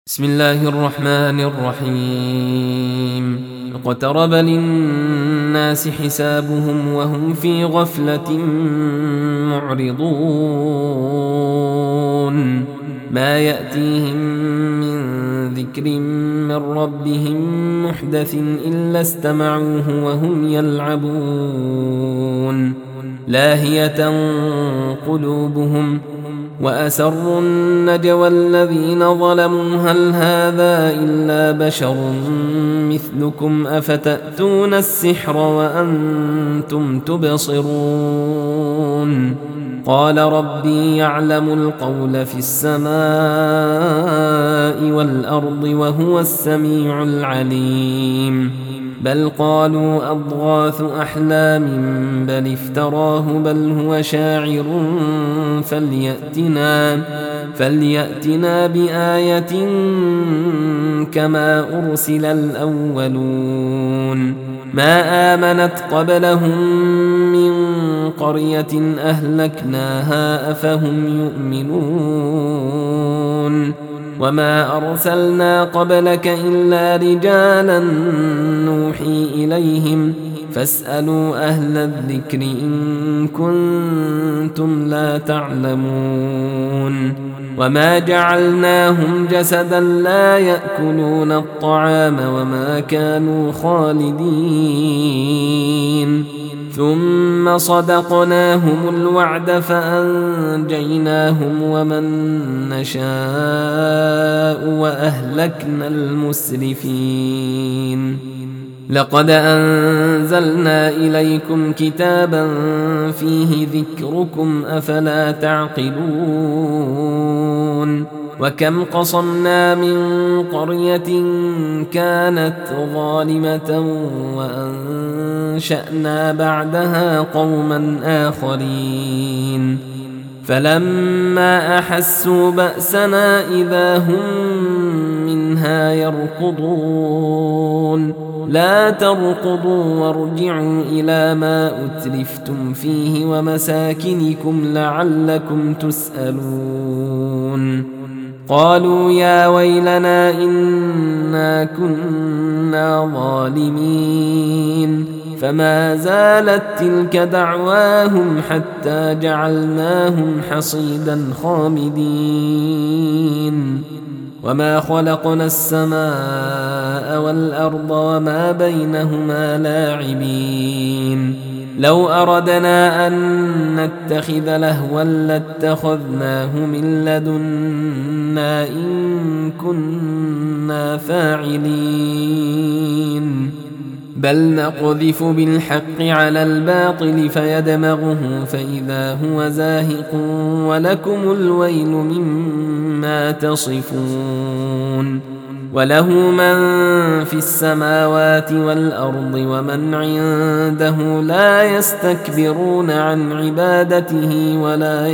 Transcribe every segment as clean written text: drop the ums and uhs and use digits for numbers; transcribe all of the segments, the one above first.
بسم الله الرحمن الرحيم. اقترب للناس حسابهم وهم في غفلة معرضون ما يأتيهم من ذكر من ربهم محدث إلا استمعوه وهم يلعبون لاهية قلوبهم وأسروا النجوى الذين ظلموا هل هذا إلا بشر مثلكم أفتأتون السحر وأنتم تبصرون قال ربي يعلم القول في السماء والأرض وهو السميع العليم بل قالوا أضغاث أحلام بل افتراه بل هو شاعر فليأتنا بآية كما أرسل الأولون ما آمنت قبلهم من قرية أهلكناها أفهم يؤمنون وما أرسلنا قبلك إلا رجالا نوحي إليهم فاسألوا أهل الذكر إن كنتم لا تعلمون وما جعلناهم جسدا لا يأكلون الطعام وما كانوا خالدين ثم صدقناهم الوعد فأنجيناهم ومن نشاء وأهلكنا المسرفين لقد أنزلنا إليكم كتابا فيه ذكركم أفلا تعقلون وكم قصمنا من قرية كانت ظالمة وأنشأنا بعدها قوما آخرين فلما أحسوا بأسنا إذا هم منها يركضون لا تركضوا وارجعوا إلى ما أترفتم فيه ومساكنكم لعلكم تسألون قالوا يا ويلنا إنا كنا ظالمين فما زالت تلك دعواهم حتى جعلناهم حصيدا خامدين وما خلقنا السماء والأرض وما بينهما لاعبين لو أردنا أن نتخذ لهوا لاتخذناه من لدنا إن كنا فاعلين بل نقذف بالحق على الباطل فيدمغه فإذا هو زاهق ولكم الويل مما تصفون وله من في السماوات والأرض ومن عنده لا يستكبرون عن عبادته ولا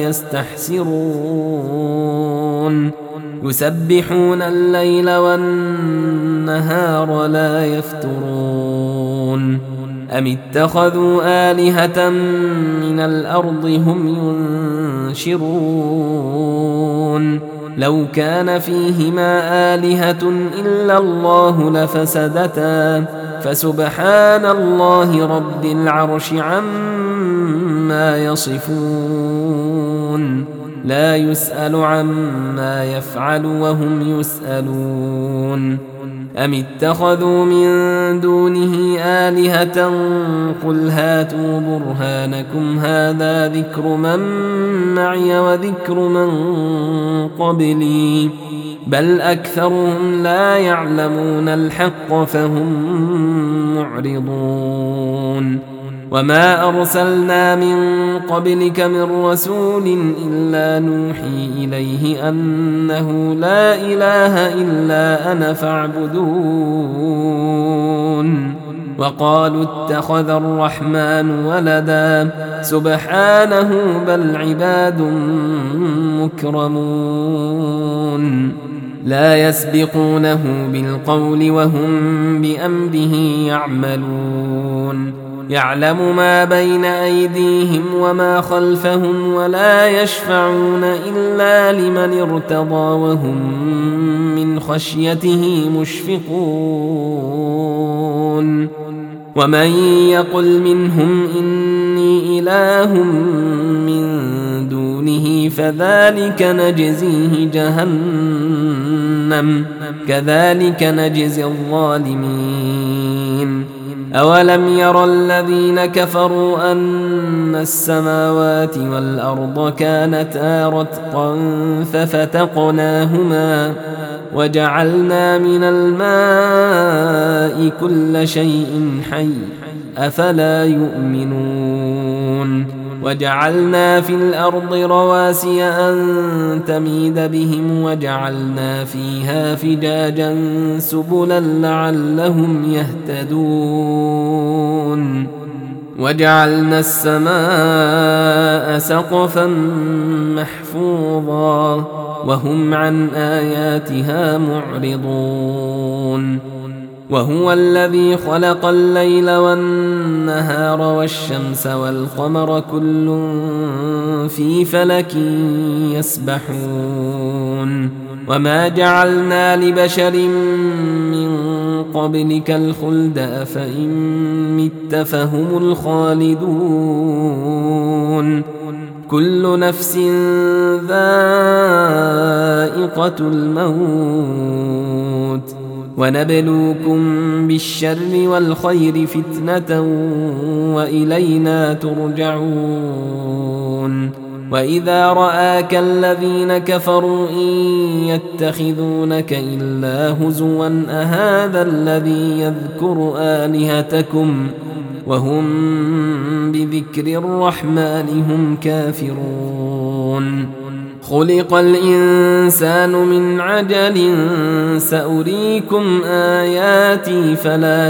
يستحسرون يسبحون الليل والنهار لا يفترون أم اتخذوا آلهة من الأرض هم ينشرون لو كان فيهما آلهة إلا الله لفسدتا فسبحان الله رب العرش عما يصفون لا يسأل عما يفعل وهم يسألون أم اتخذوا من دونه آلهة قل هاتوا برهانكم هذا ذكر من معي وذكر من قبلي بل أكثرهم لا يعلمون الحق فهم معرضون وما أرسلنا من قبلك من رسول إلا نوحي إليه أنه لا إله إلا أنا فاعبدون وقالوا اتخذ الرحمن ولدا سبحانه بل عباد مكرمون لا يسبقونه بالقول وهم بأمره يعملون يعلم ما بين أيديهم وما خلفهم ولا يشفعون إلا لمن ارتضى وهم من خشيته مشفقون ومن يقل منهم إني إله من دونه فذلك نجزيه جهنم كذلك نجزي الظالمين أولم ير الذين كفروا أن السماوات والأرض كانتا رتقا ففتقناهما وجعلنا من الماء كل شيء حي أفلا يؤمنون وجعلنا في الأرض رواسي أن تميد بهم وجعلنا فيها فجاجا سبلا لعلهم يهتدون وجعلنا السماء سقفا محفوظا وهم عن آياتها معرضون وهو الذي خلق الليل والنهار والشمس والقمر كل في فلك يسبحون وما جعلنا لبشر من قبلك الخلد أفإن مت فهم الخالدون كل نفس ذائقة الموت ونبلوكم بالشر والخير فتنة وإلينا ترجعون وإذا رآك الذين كفروا إن يتخذونك إلا هزوا أهذا الذي يذكر آلهتكم وهم بذكر الرحمن هم كافرون خلق الإنسان من عجل سأريكم آياتي فلا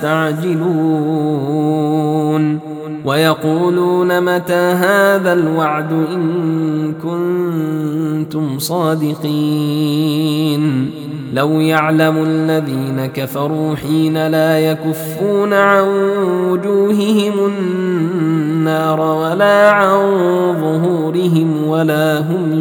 تستعجلون ويقولون متى هذا الوعد إن كنتم صادقين لو يعلم الذين كفروا حين لا يكفون عن وجوههم النار ولا عن ظهورهم ولا هم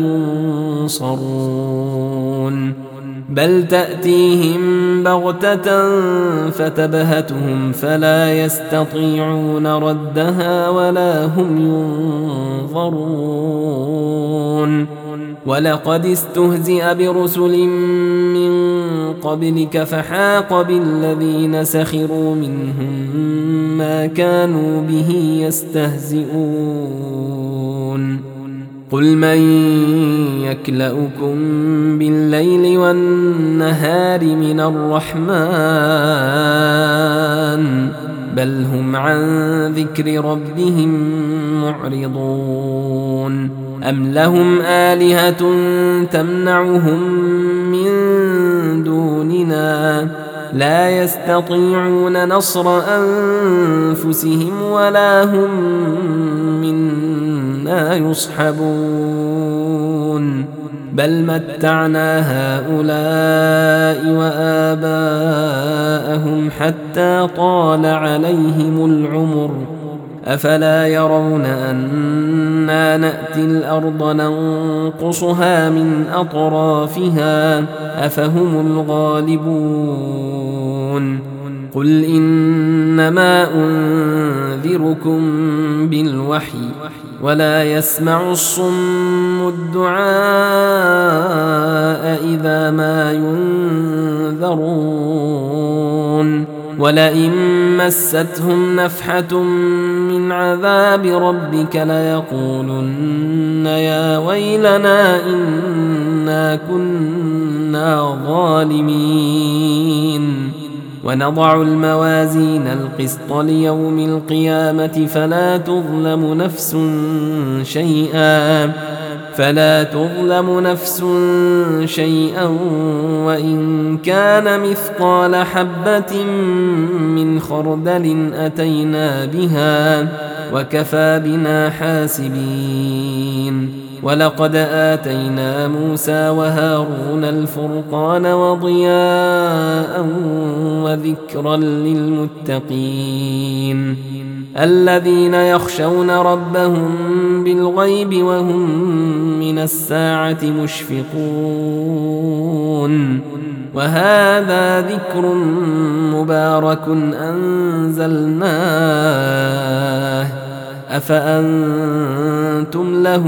ينصرون بل تأتيهم بغتة فتبهتهم فلا يستطيعون ردها ولا هم ينظرون ولقد استهزئ برسل من قبلك فحاق بالذين سخروا منهم ما كانوا به يستهزئون قل من يكلؤكم بالليل والنهار من الرحمن بل هم عن ذكر ربهم معرضون أم لهم آلهة تمنعهم من دوننا لا يستطيعون نصر أنفسهم ولا هم منا يصحبون بل متعنا هؤلاء وآباءهم حتى طال عليهم العمر أفلا يرون أنا نأتي الأرض ننقصها من أطرافها أفهم الغالبون قل إنما أنذركم بالوحي ولا يسمع الصم الدعاء إذا ما ينذرون ولئن مستهم نفحة من عذاب ربك ليقولن يا ويلنا إنا كنا ظالمين ونضع الموازين القسط ليوم القيامة فلا تظلم نفس شيئا وإن كان مثقال حبة من خردل أتينا بها وكفى بنا حاسبين ولقد آتينا موسى وهارون الفرقان وضياء وذكرا للمتقين الذين يخشون ربهم بالغيب وهم من الساعة مشفقون وهذا ذكر مبارك أنزلناه أفأنتم له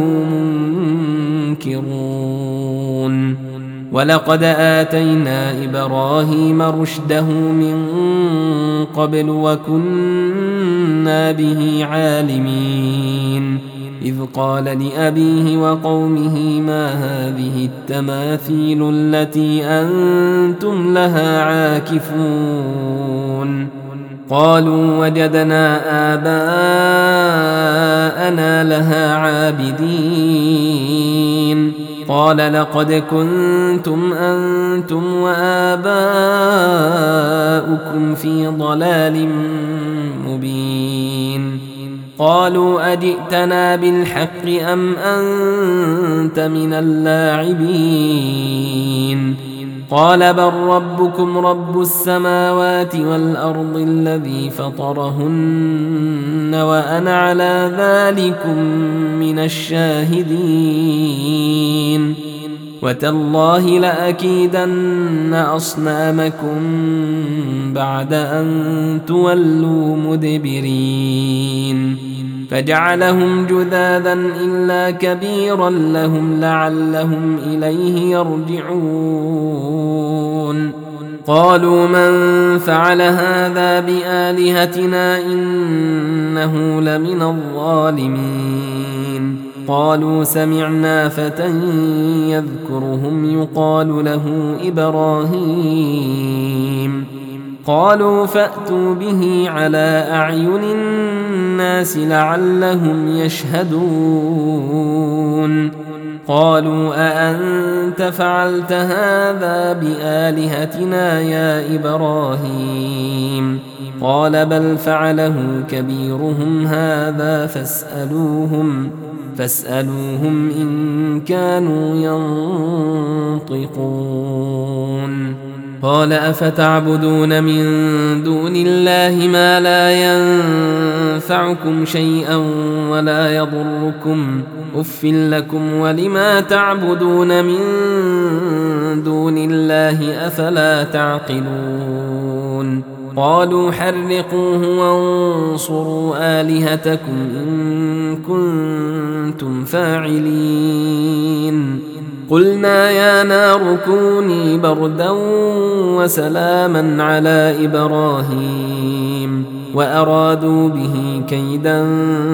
منكرون ولقد آتينا إبراهيم رشده من قبل وكنا به عالمين إذ قال لأبيه وقومه ما هذه التماثيل التي أنتم لها عاكفون قالوا وجدنا آباءنا لها عابدين قال لقد كنتم أنتم وآباؤكم في ضلال مبين قالوا أجئتنا بالحق أم أنت من اللاعبين قال بل ربكم رب السماوات والأرض الذي فطرهن وأنا على ذلكم من الشاهدين وتالله لأكيدن أصنامكم بعد أن تولوا مدبرين فجعلهم جذاذا إلا كبيرا لهم لعلهم إليه يرجعون قالوا من فعل هذا بآلهتنا إنه لمن الظالمين قالوا سمعنا فتى يذكرهم يقال له إبراهيم قالوا فأتوا به على أعين الناس لعلهم يشهدون قالوا أأنت فعلت هذا بآلهتنا يا إبراهيم قال بل فعله كبيرهم هذا فاسألوهم إن كانوا ينطقون قال أفتعبدون من دون الله ما لا ينفعكم شيئا ولا يضركم أف لكم ولما تعبدون من دون الله أفلا تعقلون قالوا حرقوه وانصروا آلهتكم إن كنتم فاعلين قلنا يا نار كوني بردا وسلاما على إبراهيم وأرادوا به كيدا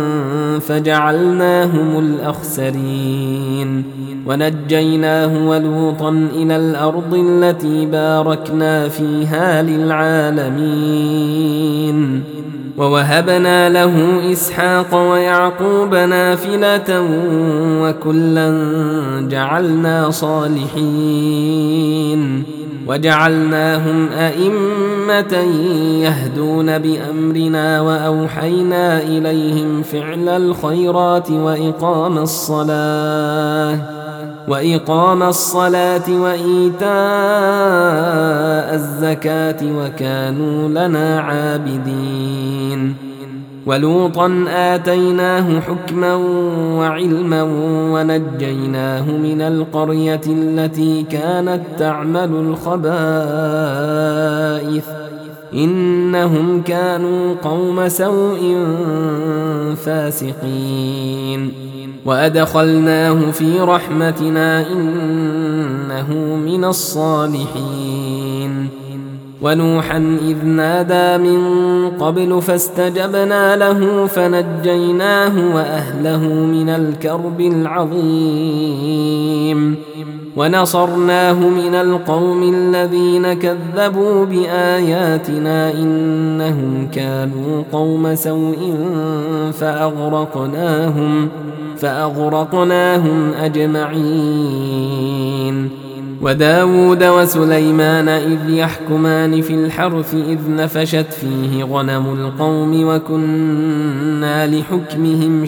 فجعلناهم الأخسرين ونجيناه ولوطا إلى الأرض التي باركنا فيها للعالمين ووهبنا له إسحاق ويعقوب نافلة وكلا جعلنا صالحين وجعلناهم أئمة يهدون بأمرنا وأوحينا إليهم فعل الخيرات وإقام الصلاة وإيتاء الزكاة وكانوا لنا عابدين ولوطا آتيناه حكما وعلما ونجيناه من القرية التي كانت تعمل الخبائث إنهم كانوا قوم سوء فاسقين وأدخلناه في رحمتنا إنه من الصالحين ونوحا إذ نادى من قبل فاستجبنا له فنجيناه وأهله من الكرب العظيم ونصرناه من القوم الذين كذبوا بآياتنا إنهم كانوا قوم سوء فأغرقناهم أجمعين وداود وسليمان إذ يحكمان في الحرث إذ نفشت فيه غنم القوم وكنا لحكمهم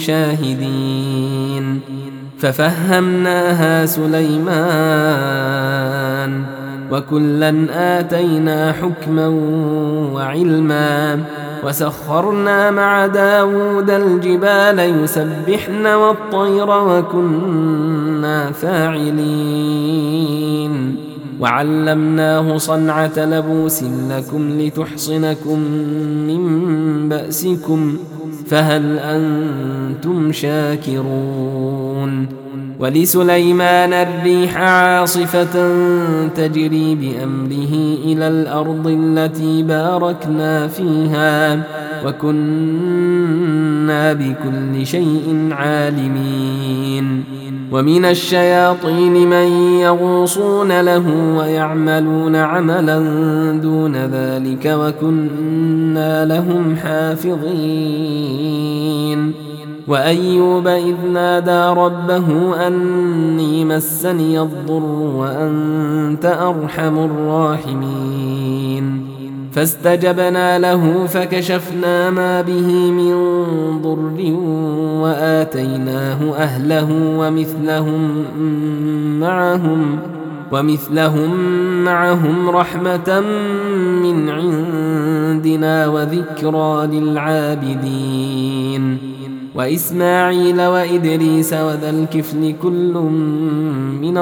شاهدين ففهمناها سليمان وكلا آتينا حكما وعلما وسخرنا مع داود الجبال يسبحن والطير وكنا فاعلين وعلمناه صنعة لبوس لكم لتحصنكم من بأسكم فهل أنتم شاكرون ولسليمان الريح عاصفة تجري بأمره إلى الأرض التي باركنا فيها وكنا بكل شيء عالمين ومن الشياطين من يغوصون له ويعملون عملا دون ذلك وكنا لهم حافظين وأيوب إذ نادى ربه أني مسني الضر وأنت أرحم الراحمين فاستجبنا له فكشفنا ما به من ضر وآتيناه أهله ومثلهم معهم رحمة من عندنا وذكرى للعابدين وإسماعيل وإدريس وذا الكفل كل من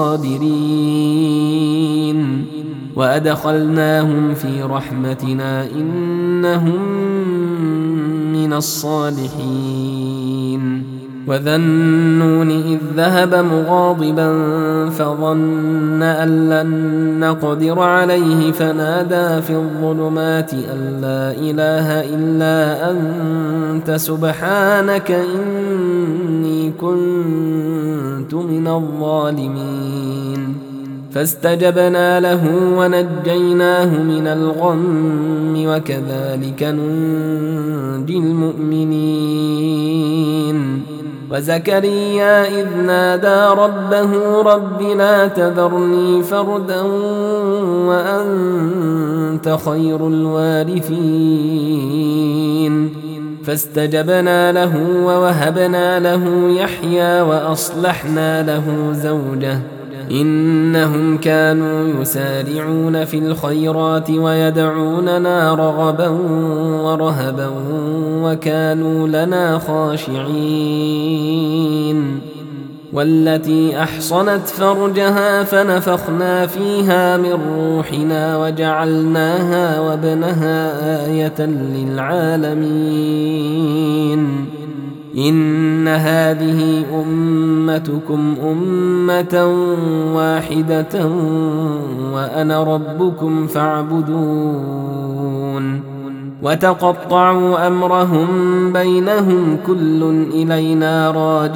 الصابرين وأدخلناهم في رحمتنا إنهم من الصالحين وذا النون إذ ذهب مغاضبا فظن أن لن نقدر عليه فنادى في الظلمات أن لا إله إلا أنت سبحانك إني كنت من الظالمين فاستجبنا له ونجيناه من الغم وكذلك ننجي المؤمنين وزكريا إذ نادى ربه رب لا تذرني فردا وأنت خير الوارثين فاستجبنا له ووهبنا له يحيى وأصلحنا له زوجه إنهم كانوا يسارعون في الخيرات ويدعوننا رغبا ورهبا وكانوا لنا خاشعين والتي أحصنت فرجها فنفخنا فيها من روحنا وجعلناها وابنها آية للعالمين إن هذه أمتكم أمة واحدة وأنا ربكم فاعبدون وتقطعوا أمرهم بينهم كل إلينا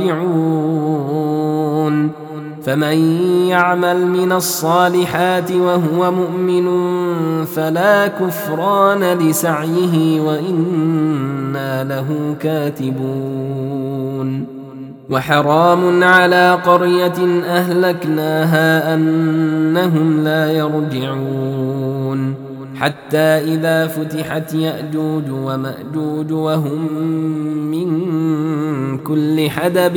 راجعون فمن يعمل من الصالحات وهو مؤمن فلا كفران لسعيه وإنا له كاتبون وحرام على قرية أهلكناها أنهم لا يرجعون حتى إذا فتحت يأجوج ومأجوج وهم من كل حدب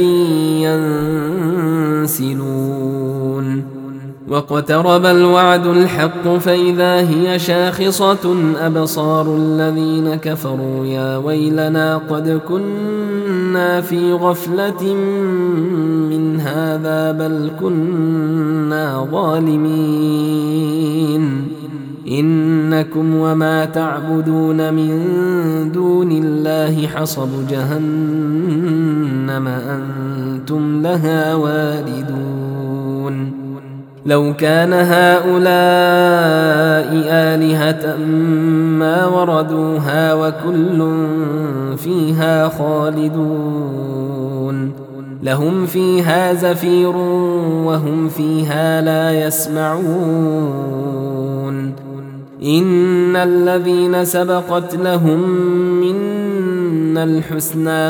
ينسلون واقترب الوعد الحق فإذا هي شاخصة أبصار الذين كفروا يا ويلنا قد كنا في غفلة من هذا بل كنا ظالمين إنكم وما تعبدون من دون الله حصب جهنم أنتم لها واردون لو كان هؤلاء آلهة ما وردوها وكل فيها خالدون لهم فيها زفير وهم فيها لا يسمعون إن الذين سبقت لهم منا الحسنى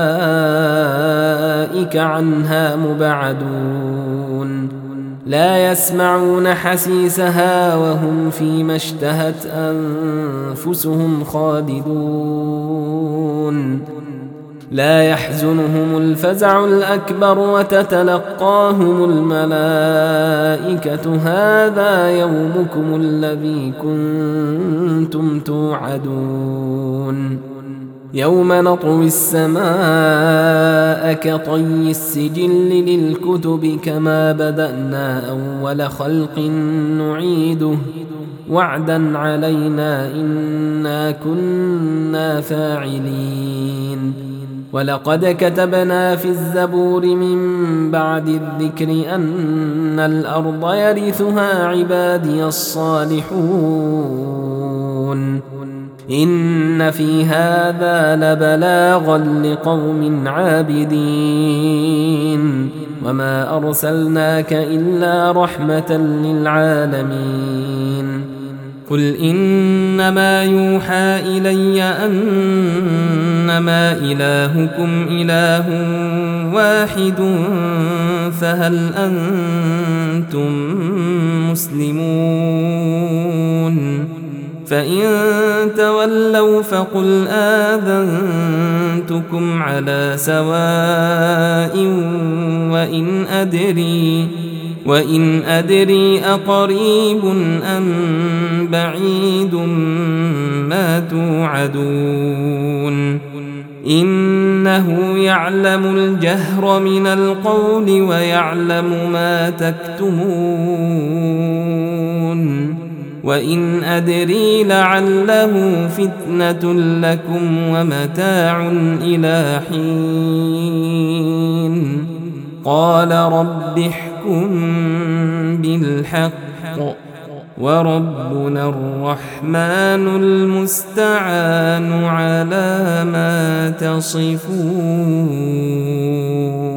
أولئك عنها مبعدون لا يسمعون حسيسها وهم فيما اشتهت أنفسهم خالدون لا يحزنهم الفزع الأكبر وتتلقاهم الملائكة هذا يومكم الذي كنتم توعدون يوم نطوي السماء كطي السجل للكتب كما بدأنا أول خلق نعيده وعدا علينا إنا كنا فاعلين ولقد كتبنا في الزبور من بعد الذكر أن الأرض يرثها عبادي الصالحون إن في هذا لبلاغا لقوم عابدين وما أرسلناك إلا رحمة للعالمين قل إنما يوحى إلي أنما إلهكم إله واحد فهل أنتم مسلمون فإن تولوا فقل آذنتكم على سواء وإن أدري أقريب أم بعيد ما توعدون إنه يعلم الجهر من القول ويعلم ما تكتمون وإن أدري لعله فتنة لكم ومتاع إلى حين قال رب احكم بالحق وربنا الرحمن المستعان على ما تصفون.